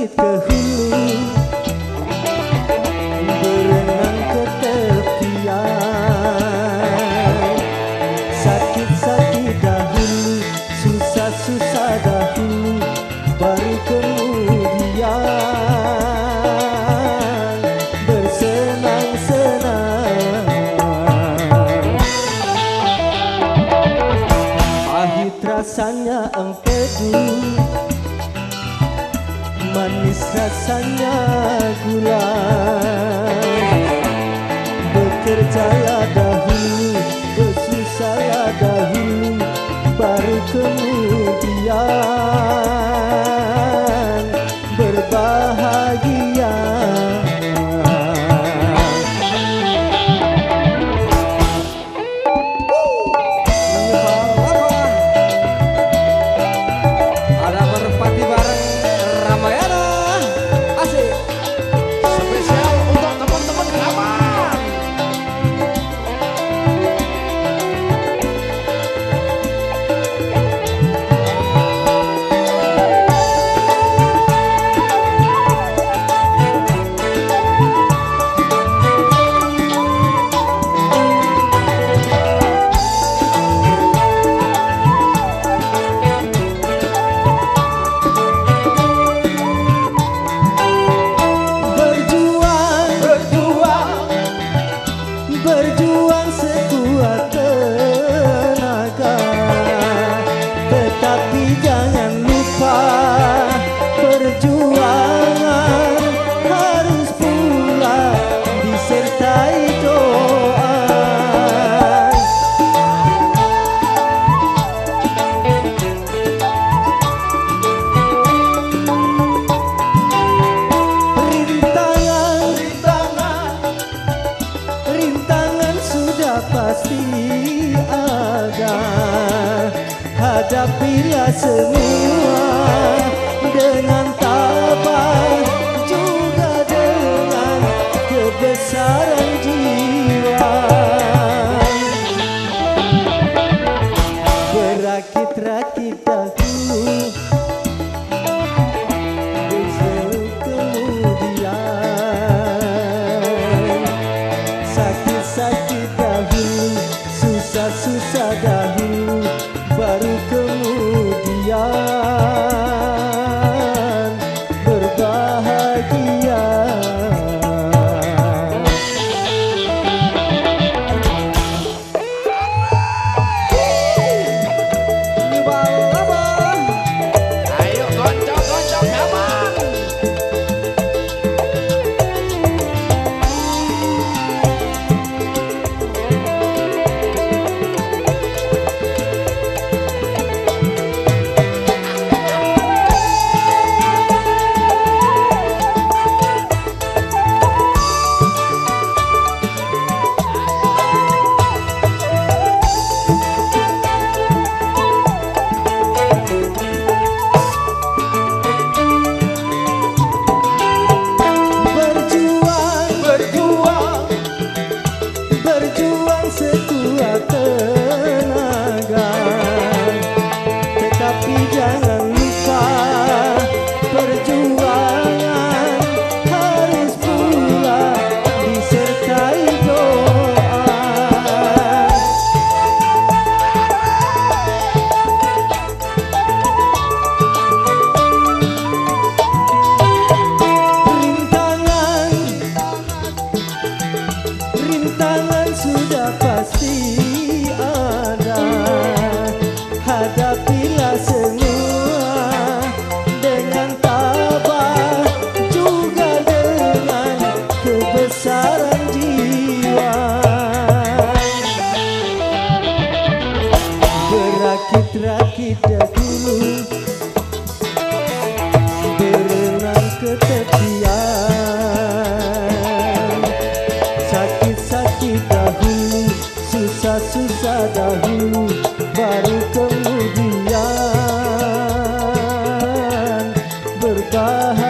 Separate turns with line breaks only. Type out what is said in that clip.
sakit ke hulu, berenang ke tepian. Sakit-sakit dahulu, susah-susah dahulu, baru kemudian bersenang-senang. Pahit rasanya empedu, manis rasanya gula. Bekerjalah dahulu, bersusahlah dahulu, baru kemudian berbahagia.
Ada merpati bareng Ramayana. Asik. Spesial untuk teman-teman Raman.
Berjuang sekuat tenaga, tetapi jangan lupa perjuangan harus pula disertai doa. Rintangan sudah pasti ada, hadapilah semua dengan tabah, juga dengan kebesaran jiwa. Berakit-rakit dahulu, baru kemudian sakit-sakit dahulu, susah-susah dahulu, baru kemudian berbahagia.
Ayo goncang-goncang Raman. Berjuang sekuat tenaga, tetapi jangan lupa perjuangan harus pula disertai doa. Rintangan sudah pasti ada, hadapilah semua dengan tabah, juga dengan kebesaran jiwa. Berakit-rakit dahulu, berenang ke tepian. Sakit-sakit dahulu, susah-susah dahulu, baru kemudian berbahagia.